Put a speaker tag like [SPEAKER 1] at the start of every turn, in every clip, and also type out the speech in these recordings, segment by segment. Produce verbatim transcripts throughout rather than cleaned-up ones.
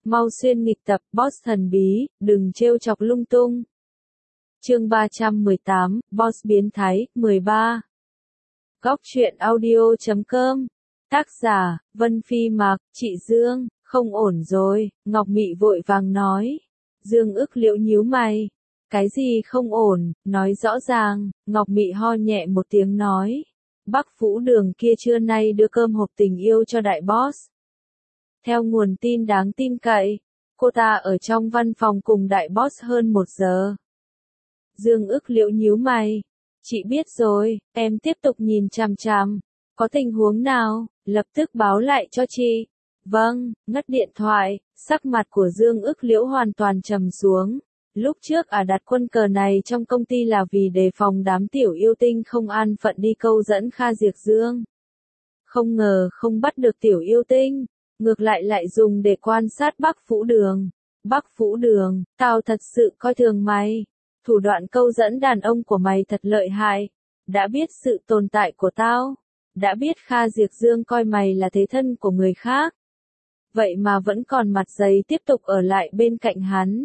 [SPEAKER 1] Mau xuyên nghịch tập, boss thần bí, đừng trêu chọc lung tung. Chương ba trăm mười tám, Boss biến thái, mười ba. Góc truyện audio chấm com. Tác giả, Vân Phi Mạc, chị Dương, không ổn rồi, Ngọc Mị vội vàng nói. Dương ức liễu nhíu mày. Cái gì không ổn, nói rõ ràng, Ngọc Mị ho nhẹ một tiếng nói. Bắc Vũ Đường kia trưa nay đưa cơm hộp tình yêu cho đại boss. Theo nguồn tin đáng tin cậy, cô ta ở trong văn phòng cùng đại boss hơn một giờ. Dương ức liễu nhíu mày. Chị biết rồi, em tiếp tục nhìn chằm chằm. Có tình huống nào, lập tức báo lại cho chị. Vâng, ngắt điện thoại, sắc mặt của Dương ức liễu hoàn toàn trầm xuống. Lúc trước à đặt quân cờ này trong công ty là vì đề phòng đám tiểu yêu tinh không an phận đi câu dẫn Kha Diệp Dương. Không ngờ không bắt được tiểu yêu tinh, ngược lại lại dùng để quan sát Bắc Vũ Đường. Bắc Vũ Đường, tao thật sự coi thường mày. Thủ đoạn câu dẫn đàn ông của mày thật lợi hại. Đã biết sự tồn tại của tao. Đã biết Kha Diệp Dương coi mày là thế thân của người khác. Vậy mà vẫn còn mặt dày tiếp tục ở lại bên cạnh hắn.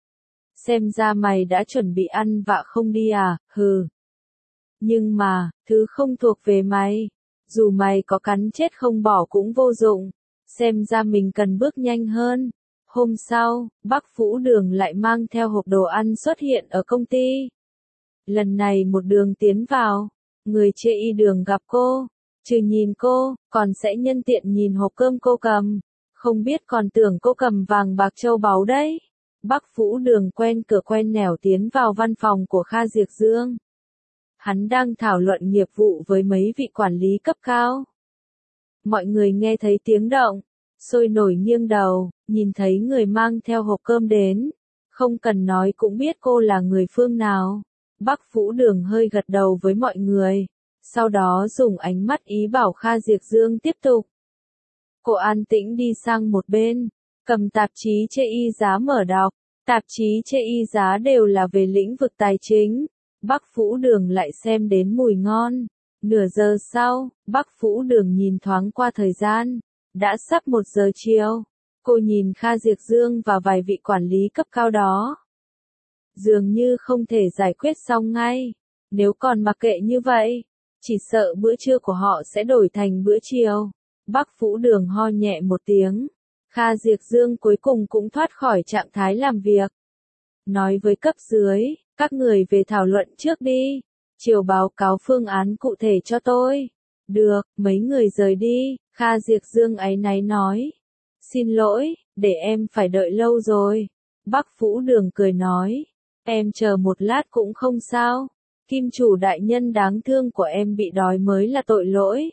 [SPEAKER 1] Xem ra mày đã chuẩn bị ăn vạ không đi à, hừ. Nhưng mà, thứ không thuộc về mày. Dù mày có cắn chết không bỏ cũng vô dụng. Xem ra mình cần bước nhanh hơn. Hôm sau, Bắc Vũ Đường lại mang theo hộp đồ ăn xuất hiện ở công ty. Lần này một đường tiến vào, người chê y đường gặp cô, trừ nhìn cô, còn sẽ nhân tiện nhìn hộp cơm cô cầm. Không biết còn tưởng cô cầm vàng bạc châu báu đấy. Bắc Vũ Đường quen cửa quen nẻo tiến vào văn phòng của Kha Diệp Dương. Hắn đang thảo luận nghiệp vụ với mấy vị quản lý cấp cao. Mọi người nghe thấy tiếng động, sôi nổi nghiêng đầu, nhìn thấy người mang theo hộp cơm đến. Không cần nói cũng biết cô là người phương nào. Bắc Vũ Đường hơi gật đầu với mọi người. Sau đó dùng ánh mắt ý bảo Kha Diệp Dương tiếp tục. Cô an tĩnh đi sang một bên, cầm tạp chí chê y giá mở đọc. Tạp chí chê y giá đều là về lĩnh vực tài chính. Bắc Vũ Đường lại xem đến mùi ngon. Nửa giờ sau, Bắc Vũ Đường nhìn thoáng qua thời gian. Đã sắp một giờ chiều. Cô nhìn Kha Diệp Dương và vài vị quản lý cấp cao đó. Dường như không thể giải quyết xong ngay. Nếu còn mặc kệ như vậy, chỉ sợ bữa trưa của họ sẽ đổi thành bữa chiều. Bắc Vũ Đường ho nhẹ một tiếng. Kha Diệp Dương cuối cùng cũng thoát khỏi trạng thái làm việc. Nói với cấp dưới, các người về thảo luận trước đi. Chiều báo cáo phương án cụ thể cho tôi. Được, mấy người rời đi. Kha Diệp Dương áy náy nói. Xin lỗi, để em phải đợi lâu rồi. Bắc Vũ Đường cười nói. Em chờ một lát cũng không sao. Kim chủ đại nhân đáng thương của em bị đói mới là tội lỗi.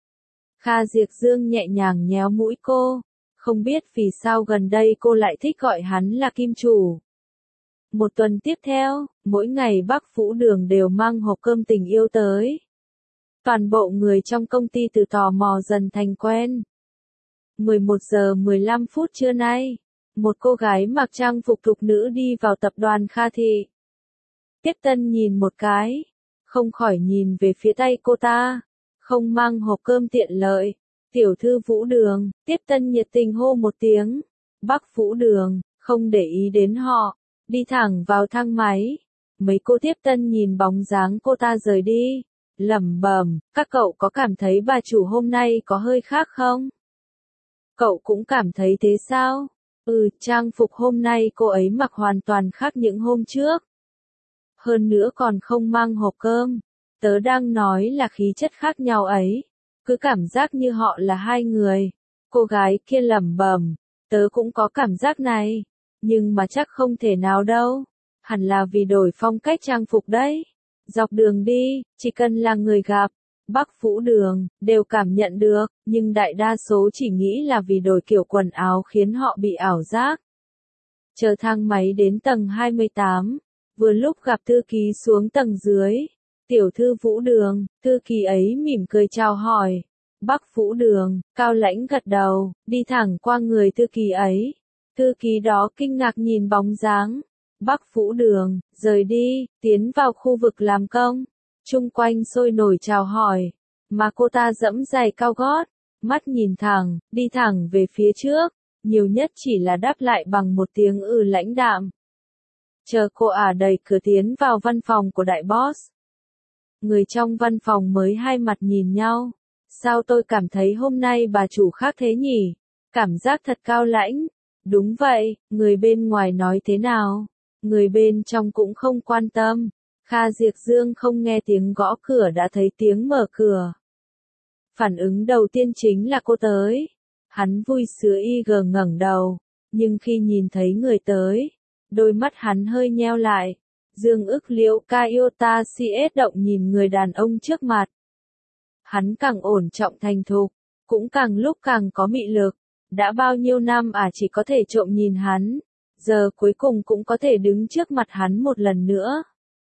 [SPEAKER 1] Kha Diệp Dương nhẹ nhàng nhéo mũi cô. Không biết vì sao gần đây cô lại thích gọi hắn là Kim chủ. Một tuần tiếp theo, mỗi ngày Bắc Vũ Đường đều mang hộp cơm tình yêu tới. Toàn bộ người trong công ty từ tò mò dần thành quen. mười một giờ mười lăm phút trưa nay, một cô gái mặc trang phục thục nữ đi vào tập đoàn Kha Thị. Tiếp Tân nhìn một cái, không khỏi nhìn về phía tay cô ta, không mang hộp cơm tiện lợi. Tiểu thư Vũ Đường, Tiếp Tân nhiệt tình hô một tiếng. Bắc Vũ Đường, không để ý đến họ, đi thẳng vào thang máy. Mấy cô Tiếp Tân nhìn bóng dáng cô ta rời đi, lẩm bẩm, các cậu có cảm thấy bà chủ hôm nay có hơi khác không? Cậu cũng cảm thấy thế sao? Ừ, trang phục hôm nay cô ấy mặc hoàn toàn khác những hôm trước. Hơn nữa còn không mang hộp cơm. Tớ đang nói là khí chất khác nhau ấy. Cứ cảm giác như họ là hai người. Cô gái kia lẩm bẩm, tớ cũng có cảm giác này. Nhưng mà chắc không thể nào đâu. Hẳn là vì đổi phong cách trang phục đấy. Dọc đường đi, chỉ cần là người gặp Bắc Vũ Đường, đều cảm nhận được, nhưng đại đa số chỉ nghĩ là vì đổi kiểu quần áo khiến họ bị ảo giác. Chờ thang máy đến tầng hai mươi tám, vừa lúc gặp thư ký xuống tầng dưới. Tiểu thư Vũ Đường, thư ký ấy mỉm cười chào hỏi. Bắc Vũ Đường, cao lãnh gật đầu, đi thẳng qua người thư ký ấy. Thư ký đó kinh ngạc nhìn bóng dáng Bắc Vũ Đường, rời đi, tiến vào khu vực làm công. Chung quanh sôi nổi chào hỏi, mà cô ta giẫm giày cao gót, mắt nhìn thẳng, đi thẳng về phía trước. nhiều nhất chỉ là đáp lại bằng một tiếng ừ lãnh đạm. Chờ cô ả đẩy cửa tiến vào văn phòng của đại boss. Người trong văn phòng mới hai mặt nhìn nhau. Sao tôi cảm thấy hôm nay bà chủ khác thế nhỉ? Cảm giác thật cao lãnh. Đúng vậy, người bên ngoài nói thế nào? Người bên trong cũng không quan tâm. Kha Diệp Dương không nghe tiếng gõ cửa đã thấy tiếng mở cửa. Phản ứng đầu tiên chính là cô tới. Hắn vui sướng y gờ ngẩng đầu, nhưng khi nhìn thấy người tới, đôi mắt hắn hơi nheo lại. Dương ức liễu Kayota cs động nhìn người đàn ông trước mặt. Hắn càng ổn trọng thành thục, cũng càng lúc càng có mị lực. Đã bao nhiêu năm à chỉ có thể trộm nhìn hắn, giờ cuối cùng cũng có thể đứng trước mặt hắn một lần nữa.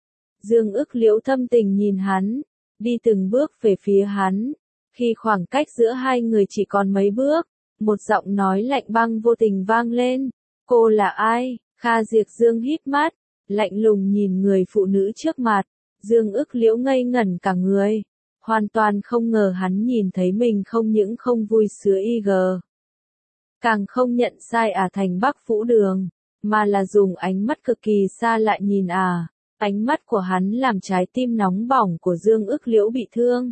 [SPEAKER 1] Dương ức liễu thâm tình nhìn hắn, đi từng bước về phía hắn. Khi khoảng cách giữa hai người chỉ còn mấy bước, một giọng nói lạnh băng vô tình vang lên. Cô là ai? Kha Diệp Dương híp mắt, lạnh lùng nhìn người phụ nữ trước mặt. Dương ức liễu ngây ngẩn cả người, hoàn toàn không ngờ hắn nhìn thấy mình không những không vui sướng y gờ. Càng không nhận sai à thành Bắc Vũ Đường, mà là dùng ánh mắt cực kỳ xa lạ nhìn à. Ánh mắt của hắn làm trái tim nóng bỏng của Dương ức liễu bị thương.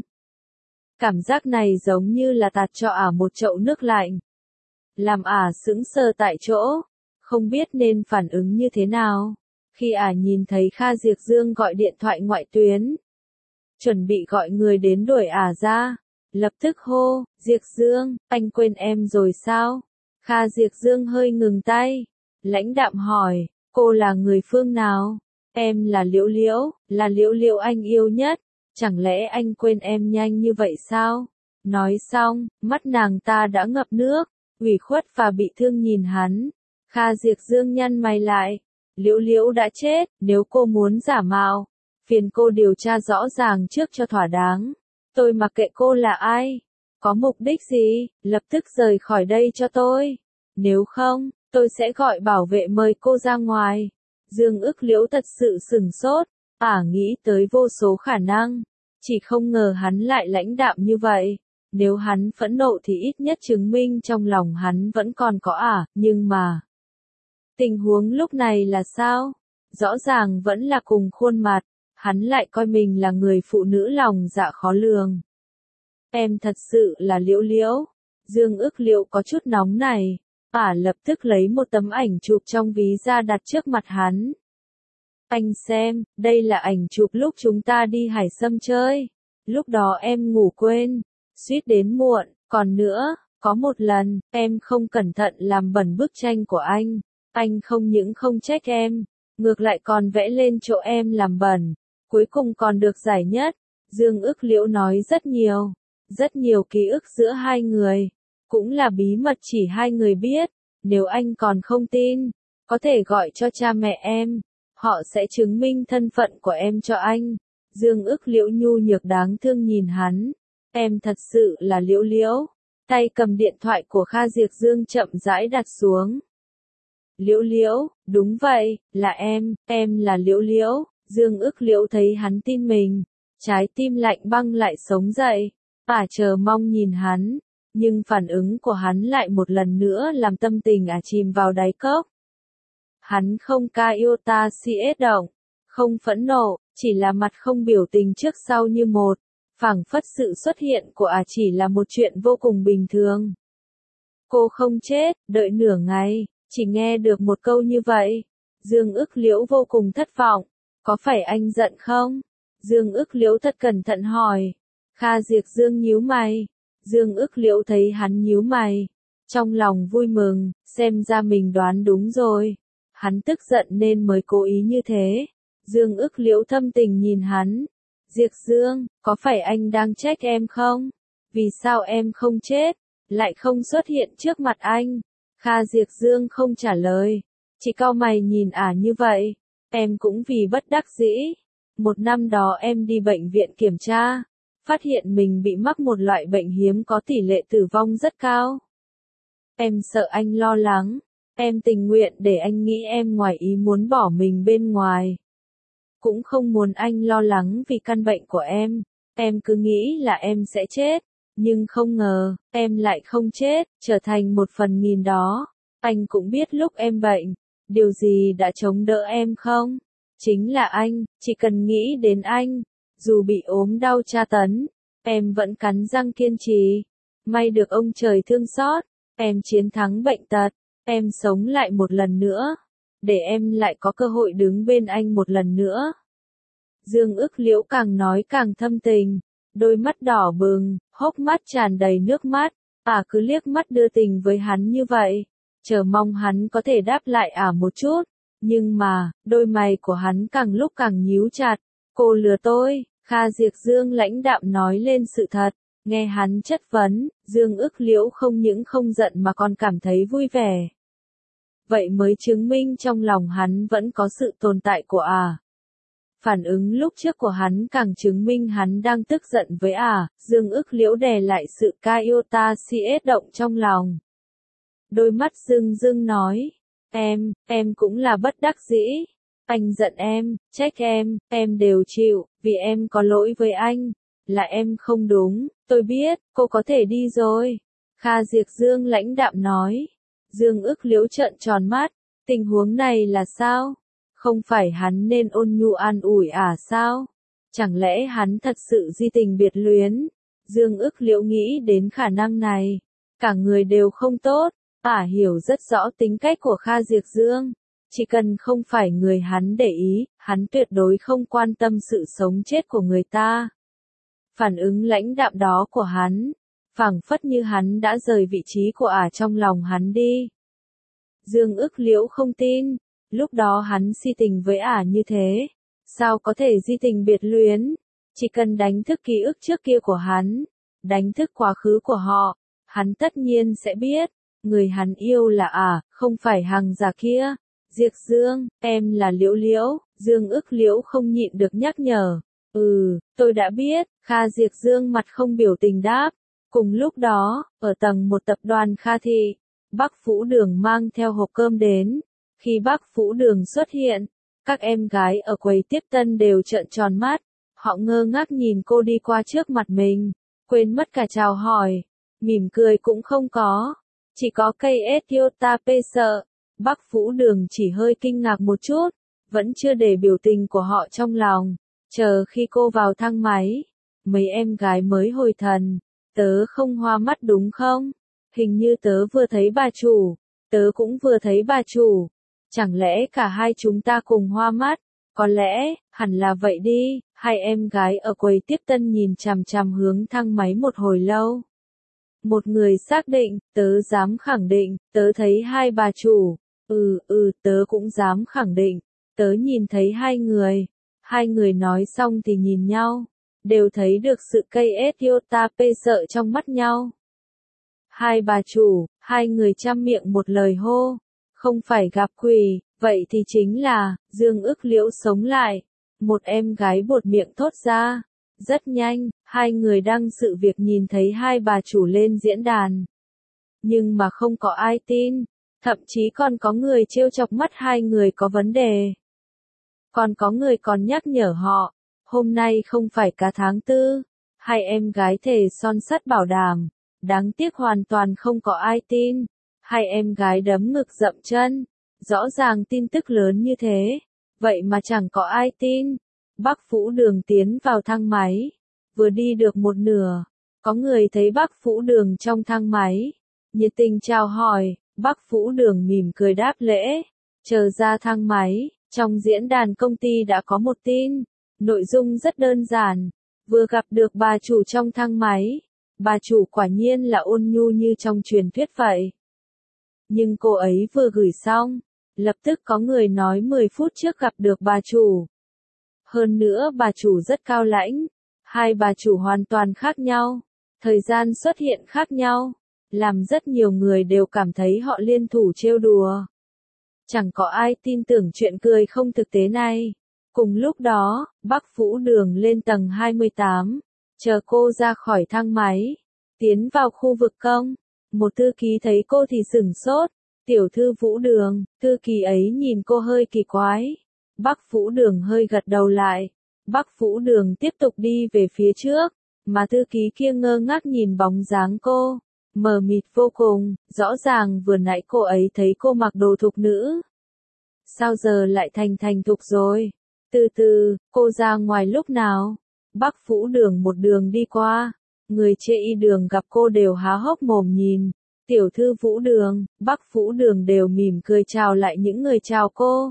[SPEAKER 1] Cảm giác này giống như là tạt cho ả một chậu nước lạnh. Làm ả sững sờ tại chỗ, không biết nên phản ứng như thế nào. Khi ả nhìn thấy Kha Diệp Dương gọi điện thoại ngoại tuyến, chuẩn bị gọi người đến đuổi ả ra, lập tức hô, Diệp Dương, anh quên em rồi sao? Kha Diệp Dương hơi ngừng tay, lãnh đạm hỏi, cô là người phương nào? Em là Liễu Liễu, là Liễu Liễu anh yêu nhất. Chẳng lẽ anh quên em nhanh như vậy sao? Nói xong, mắt nàng ta đã ngập nước, ủy khuất và bị thương nhìn hắn. Kha Diệp Dương nhăn mày lại. Liễu Liễu đã chết, nếu cô muốn giả mạo, phiền cô điều tra rõ ràng trước cho thỏa đáng. Tôi mặc kệ cô là ai, có mục đích gì, lập tức rời khỏi đây cho tôi. Nếu không, tôi sẽ gọi bảo vệ mời cô ra ngoài. Dương ức liễu thật sự sửng sốt. Ả nghĩ tới vô số khả năng, chỉ không ngờ hắn lại lãnh đạm như vậy. Nếu hắn phẫn nộ thì ít nhất chứng minh trong lòng hắn vẫn còn có Ả, nhưng mà tình huống lúc này là sao? Rõ ràng vẫn là cùng khuôn mặt, hắn lại coi mình là người phụ nữ lòng dạ khó lường. Em thật sự là Liễu Liễu. Dương ức liễu có chút nóng này. Ả lập tức lấy một tấm ảnh chụp trong ví ra đặt trước mặt hắn. Anh xem, đây là ảnh chụp lúc chúng ta đi Hải Sâm chơi. Lúc đó em ngủ quên, suýt đến muộn. Còn nữa, có một lần, em không cẩn thận làm bẩn bức tranh của anh. Anh không những không trách em, ngược lại còn vẽ lên chỗ em làm bẩn. Cuối cùng còn được giải nhất. Dương ức liễu nói rất nhiều, rất nhiều ký ức giữa hai người. Cũng là bí mật chỉ hai người biết. Nếu anh còn không tin, có thể gọi cho cha mẹ em. Họ sẽ chứng minh thân phận của em cho anh. Dương ức liễu nhu nhược đáng thương nhìn hắn. Em thật sự là Liễu Liễu. Tay cầm điện thoại của Kha Diệp Dương chậm rãi đặt xuống. Liễu Liễu, đúng vậy, là em, em là Liễu Liễu. Dương ức liễu thấy hắn tin mình. Trái tim lạnh băng lại sống dậy. Ả chờ mong nhìn hắn. Nhưng phản ứng của hắn lại một lần nữa làm tâm tình Ả chìm vào đáy cốc. Hắn không Kayota cs động, không phẫn nộ, chỉ là mặt không biểu tình trước sau như một. Phảng phất sự xuất hiện của Ả chỉ là một chuyện vô cùng bình thường. Cô không chết, đợi nửa ngày, chỉ nghe được một câu như vậy. Dương ức liễu vô cùng thất vọng. Có phải anh giận không? Dương ức liễu thật cẩn thận hỏi. Kha Diệp Dương nhíu mày. Dương ức liễu thấy hắn nhíu mày. Trong lòng vui mừng, xem ra mình đoán đúng rồi. Hắn tức giận nên mới cố ý như thế. Dương ức liễu thâm tình nhìn hắn. Diệp Dương, có phải anh đang trách em không? Vì sao em không chết, lại không xuất hiện trước mặt anh? Kha Diệp Dương không trả lời, chỉ cau mày nhìn Ả như vậy. Em cũng vì bất đắc dĩ. Một năm đó em đi bệnh viện kiểm tra, phát hiện mình bị mắc một loại bệnh hiếm có tỷ lệ tử vong rất cao. Em sợ anh lo lắng, em tình nguyện để anh nghĩ em ngoài ý muốn bỏ mình bên ngoài. Cũng không muốn anh lo lắng vì căn bệnh của em, em cứ nghĩ là em sẽ chết. Nhưng không ngờ, em lại không chết, trở thành một phần nghìn đó. Anh cũng biết lúc em bệnh, điều gì đã chống đỡ em không? Chính là anh, chỉ cần nghĩ đến anh, dù bị ốm đau tra tấn, em vẫn cắn răng kiên trì. May được ông trời thương xót, em chiến thắng bệnh tật, em sống lại một lần nữa, để em lại có cơ hội đứng bên anh một lần nữa. Dương Ức Liễu càng nói càng thâm tình, đôi mắt đỏ bừng, hốc mắt tràn đầy nước mắt, ả cứ liếc mắt đưa tình với hắn như vậy, chờ mong hắn có thể đáp lại ả một chút, nhưng mà, đôi mày của hắn càng lúc càng nhíu chặt, cô lừa tôi, Kha Diệp Dương lãnh đạm nói lên sự thật, nghe hắn chất vấn, Dương Ức Liễu không những không giận mà còn cảm thấy vui vẻ. Vậy mới chứng minh trong lòng hắn vẫn có sự tồn tại của ả. Phản ứng lúc trước của hắn càng chứng minh hắn đang tức giận với ả, Dương Ức Liễu đè lại sự Kaiota siết động trong lòng. Đôi mắt rưng rưng nói, em, em cũng là bất đắc dĩ. Anh giận em, trách em, em đều chịu, vì em có lỗi với anh. Là em không đúng, tôi biết, cô có thể đi rồi. Kha Diệp Dương lãnh đạm nói. Dương Ức Liễu trợn tròn mắt, tình huống này là sao? Không phải hắn nên ôn nhu an ủi à sao? Chẳng lẽ hắn thật sự di tình biệt luyến? Dương Ức Liễu nghĩ đến khả năng này. Cả người đều không tốt, ả hiểu rất rõ tính cách của Kha Diệp Dương. Chỉ cần không phải người hắn để ý, hắn tuyệt đối không quan tâm sự sống chết của người ta. Phản ứng lãnh đạm đó của hắn, phảng phất như hắn đã rời vị trí của ả trong lòng hắn đi. Dương Ức Liễu không tin, lúc đó hắn si tình với ả như thế, sao có thể di tình biệt luyến, chỉ cần đánh thức ký ức trước kia của hắn, đánh thức quá khứ của họ, hắn tất nhiên sẽ biết, người hắn yêu là ả, không phải hàng giả kia. Diệp Dương, em là Liễu Liễu, Dương Ức Liễu không nhịn được nhắc nhở. Ừ, tôi đã biết, Kha Diệp Dương mặt không biểu tình đáp. Cùng lúc đó, ở tầng một tập đoàn Kha Thị, Bắc Vũ Đường mang theo hộp cơm đến. Khi Bắc Vũ Đường xuất hiện, các em gái ở quầy tiếp tân đều trợn tròn mắt. Họ ngơ ngác nhìn cô đi qua trước mặt mình, quên mất cả chào hỏi, mỉm cười cũng không có. Chỉ có cây Etiota P sợ. Bắc Vũ Đường chỉ hơi kinh ngạc một chút, vẫn chưa để biểu tình của họ trong lòng. Chờ khi cô vào thang máy, mấy em gái mới hồi thần. Tớ không hoa mắt đúng không? Hình như tớ vừa thấy bà chủ, tớ cũng vừa thấy bà chủ. Chẳng lẽ cả hai chúng ta cùng hoa mắt? Có lẽ, hẳn là vậy đi. Hai em gái ở quầy tiếp tân nhìn chằm chằm hướng thang máy một hồi lâu. Một người xác định, tớ dám khẳng định, tớ thấy hai bà chủ. Ừ, ừ, tớ cũng dám khẳng định, tớ nhìn thấy hai người. Hai người nói xong thì nhìn nhau, đều thấy được sự cây Etiota P sợ trong mắt nhau. Hai bà chủ, hai người chăm miệng một lời hô, không phải gặp quỷ, vậy thì chính là, Dương Ức Liễu sống lại. Một em gái buột miệng thốt ra. Rất nhanh, hai người đăng sự việc nhìn thấy hai bà chủ lên diễn đàn. Nhưng mà không có ai tin. Thậm chí còn có người trêu chọc mắt hai người có vấn đề. Còn có người còn nhắc nhở họ, hôm nay không phải cả tháng tư. Hai em gái thề son sắt bảo đảm, đáng tiếc hoàn toàn không có ai tin. Hai em gái đấm ngực dậm chân, rõ ràng tin tức lớn như thế, vậy mà chẳng có ai tin. Bắc Vũ Đường tiến vào thang máy, vừa đi được một nửa, có người thấy Bắc Vũ Đường trong thang máy, nhiệt tình chào hỏi. Bắc Vũ Đường mỉm cười đáp lễ, chờ ra thang máy, trong diễn đàn công ty đã có một tin, nội dung rất đơn giản, vừa gặp được bà chủ trong thang máy, bà chủ quả nhiên là ôn nhu như trong truyền thuyết vậy. Nhưng cô ấy vừa gửi xong, lập tức có người nói mười phút trước gặp được bà chủ. Hơn nữa bà chủ rất cao lãnh, hai bà chủ hoàn toàn khác nhau, thời gian xuất hiện khác nhau. Làm rất nhiều người đều cảm thấy họ liên thủ trêu đùa. Chẳng có ai tin tưởng chuyện cười không thực tế này. Cùng lúc đó, Bắc Vũ Đường lên tầng hai mươi tám, chờ cô ra khỏi thang máy, tiến vào khu vực công. Một thư ký thấy cô thì sửng sốt, tiểu thư Vũ Đường, thư ký ấy nhìn cô hơi kỳ quái. Bắc Vũ Đường hơi gật đầu lại. Bắc Vũ Đường tiếp tục đi về phía trước, mà thư ký kia ngơ ngác nhìn bóng dáng cô, mờ mịt vô cùng, rõ ràng vừa nãy cô ấy thấy cô mặc đồ thục nữ. Sao giờ lại thành thành thục rồi? Từ từ, cô ra ngoài lúc nào? Bắc Vũ Đường một đường đi qua, người chê y đường gặp cô đều há hốc mồm nhìn. Tiểu thư Vũ Đường, Bắc Vũ Đường đều mỉm cười chào lại những người chào cô.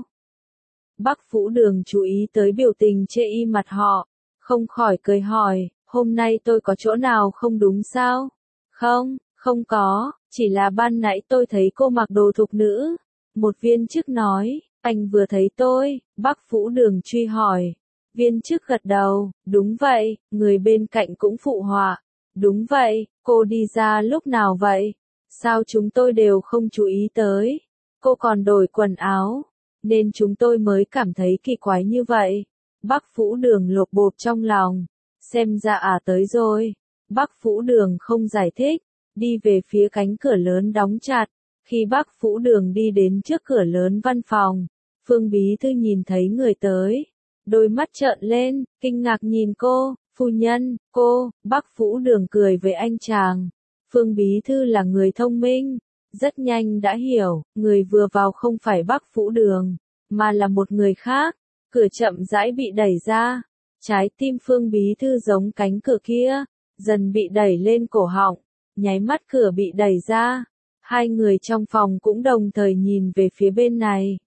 [SPEAKER 1] Bắc Vũ Đường chú ý tới biểu tình chê y mặt họ, không khỏi cười hỏi, hôm nay tôi có chỗ nào không đúng sao? Không, không có, chỉ là ban nãy tôi thấy cô mặc đồ thục nữ. Một viên chức nói, anh vừa thấy tôi, Bắc Vũ Đường truy hỏi. Viên chức gật đầu, đúng vậy, người bên cạnh cũng phụ họa. Đúng vậy, cô đi ra lúc nào vậy? Sao chúng tôi đều không chú ý tới? Cô còn đổi quần áo, nên chúng tôi mới cảm thấy kỳ quái như vậy. Bắc Vũ Đường lột bột trong lòng, xem ra à tới rồi. Bắc Vũ Đường không giải thích, đi về phía cánh cửa lớn đóng chặt. Khi Bắc Vũ Đường đi đến trước cửa lớn văn phòng, Phương Bí Thư nhìn thấy người tới. Đôi mắt trợn lên, kinh ngạc nhìn cô, phu nhân, cô, Bắc Vũ Đường cười với anh chàng. Phương Bí Thư là người thông minh, rất nhanh đã hiểu, người vừa vào không phải Bắc Vũ Đường, mà là một người khác. Cửa chậm rãi bị đẩy ra, trái tim Phương Bí Thư giống cánh cửa kia, dần bị đẩy lên cổ họng, nháy mắt cửa bị đẩy ra. Hai người trong phòng cũng đồng thời nhìn về phía bên này.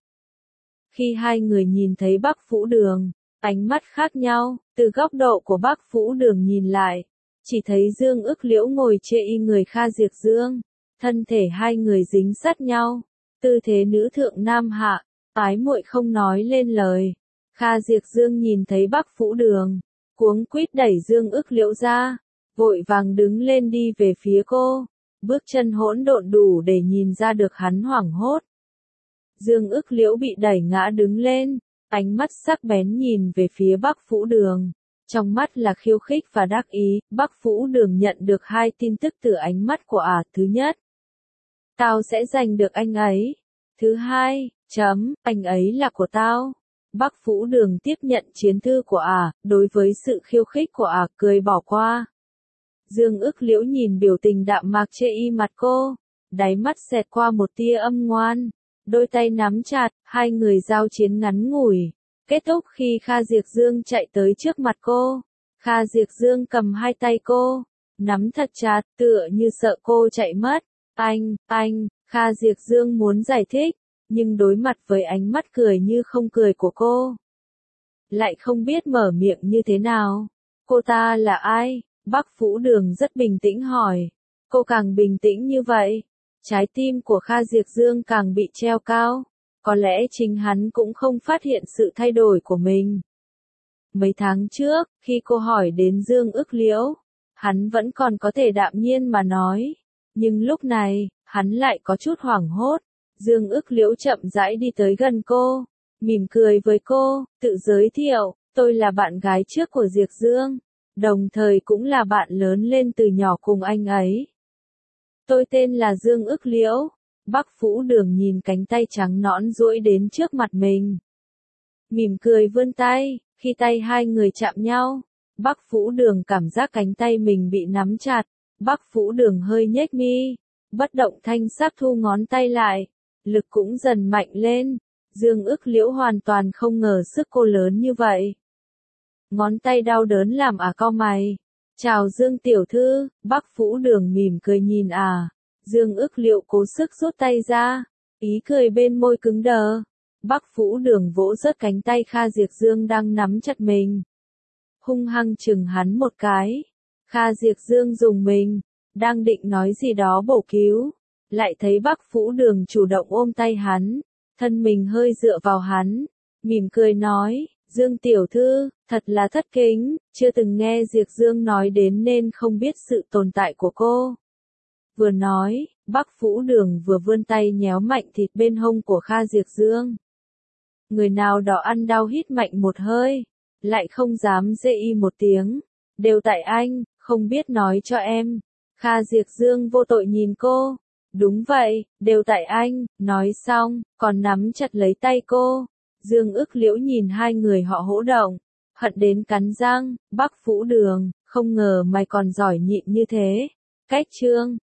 [SPEAKER 1] Khi hai người nhìn thấy Bắc Vũ Đường, ánh mắt khác nhau, từ góc độ của Bắc Vũ Đường nhìn lại, chỉ thấy Dương Ức Liễu ngồi chê y người Kha Diệp Dương, thân thể hai người dính sát nhau, tư thế nữ thượng nam hạ, ái muội không nói lên lời. Kha Diệp Dương nhìn thấy Bắc Vũ Đường, cuống quýt đẩy Dương Ức Liễu ra, vội vàng đứng lên đi về phía cô, bước chân hỗn độn đủ để nhìn ra được hắn hoảng hốt. Dương Ức Liễu bị đẩy ngã đứng lên, ánh mắt sắc bén nhìn về phía Bắc Vũ Đường, trong mắt là khiêu khích và đắc ý. Bắc Vũ Đường nhận được hai tin tức từ ánh mắt của ả. Thứ nhất, tao sẽ giành được anh ấy. Thứ hai, chấm, anh ấy là của tao. Bắc Vũ Đường tiếp nhận chiến thư của ả, đối với sự khiêu khích của ả cười bỏ qua. Dương Ức Liễu nhìn biểu tình đạm mạc chê y mặt cô, đáy mắt xẹt qua một tia âm ngoan, đôi tay nắm chặt, hai người giao chiến ngắn ngủi, kết thúc khi Kha Diệp Dương chạy tới trước mặt cô. Kha Diệp Dương cầm hai tay cô, nắm thật chặt, tựa như sợ cô chạy mất. Anh, anh, Kha Diệp Dương muốn giải thích, nhưng đối mặt với ánh mắt cười như không cười của cô, lại không biết mở miệng như thế nào. Cô ta là ai? Bắc Vũ Đường rất bình tĩnh hỏi. Cô càng bình tĩnh như vậy, trái tim của Kha Diệp Dương càng bị treo cao. Có lẽ chính hắn cũng không phát hiện sự thay đổi của mình. Mấy tháng trước, khi cô hỏi đến Dương Ức Liễu, hắn vẫn còn có thể đạm nhiên mà nói. Nhưng lúc này, hắn lại có chút hoảng hốt. Dương Ức Liễu chậm rãi đi tới gần cô, mỉm cười với cô, tự giới thiệu, tôi là bạn gái trước của Diệp Dương, đồng thời cũng là bạn lớn lên từ nhỏ cùng anh ấy. Tôi tên là Dương Ức Liễu. Bắc Vũ Đường nhìn cánh tay trắng nõn duỗi đến trước mặt mình, mỉm cười vươn tay. Khi tay hai người chạm nhau, Bắc Vũ Đường cảm giác cánh tay mình bị nắm chặt. Bắc Vũ Đường hơi nhếch mi, bất động thanh sắc thu ngón tay lại, lực cũng dần mạnh lên. Dương Ức Liễu hoàn toàn không ngờ sức cô lớn như vậy. Ngón tay đau đớn làm ả cau mày. Chào Dương tiểu thư. Bắc Vũ Đường mỉm cười nhìn ả. Dương Ức Liễu cố sức rút tay ra, ý cười bên môi cứng đờ. Bắc Vũ Đường vỗ rớt cánh tay Kha Diệp Dương đang nắm chặt mình, hung hăng chừng hắn một cái. Kha Diệp Dương dùng mình, đang định nói gì đó bổ cứu, lại thấy Bắc Vũ Đường chủ động ôm tay hắn, thân mình hơi dựa vào hắn, mỉm cười nói, Dương tiểu thư, thật là thất kính, chưa từng nghe Diệp Dương nói đến nên không biết sự tồn tại của cô. Vừa nói, Bắc Vũ Đường vừa vươn tay nhéo mạnh thịt bên hông của Kha Diệp Dương. Người nào đó ăn đau hít mạnh một hơi, lại không dám dê y một tiếng. Đều tại anh, không biết nói cho em. Kha Diệp Dương vô tội nhìn cô. Đúng vậy, đều tại anh, nói xong, còn nắm chặt lấy tay cô. Dương Ức Liễu nhìn hai người họ hỗ động, hận đến cắn răng. Bắc Vũ Đường, Không ngờ mày còn giỏi nhịn như thế. Cách chương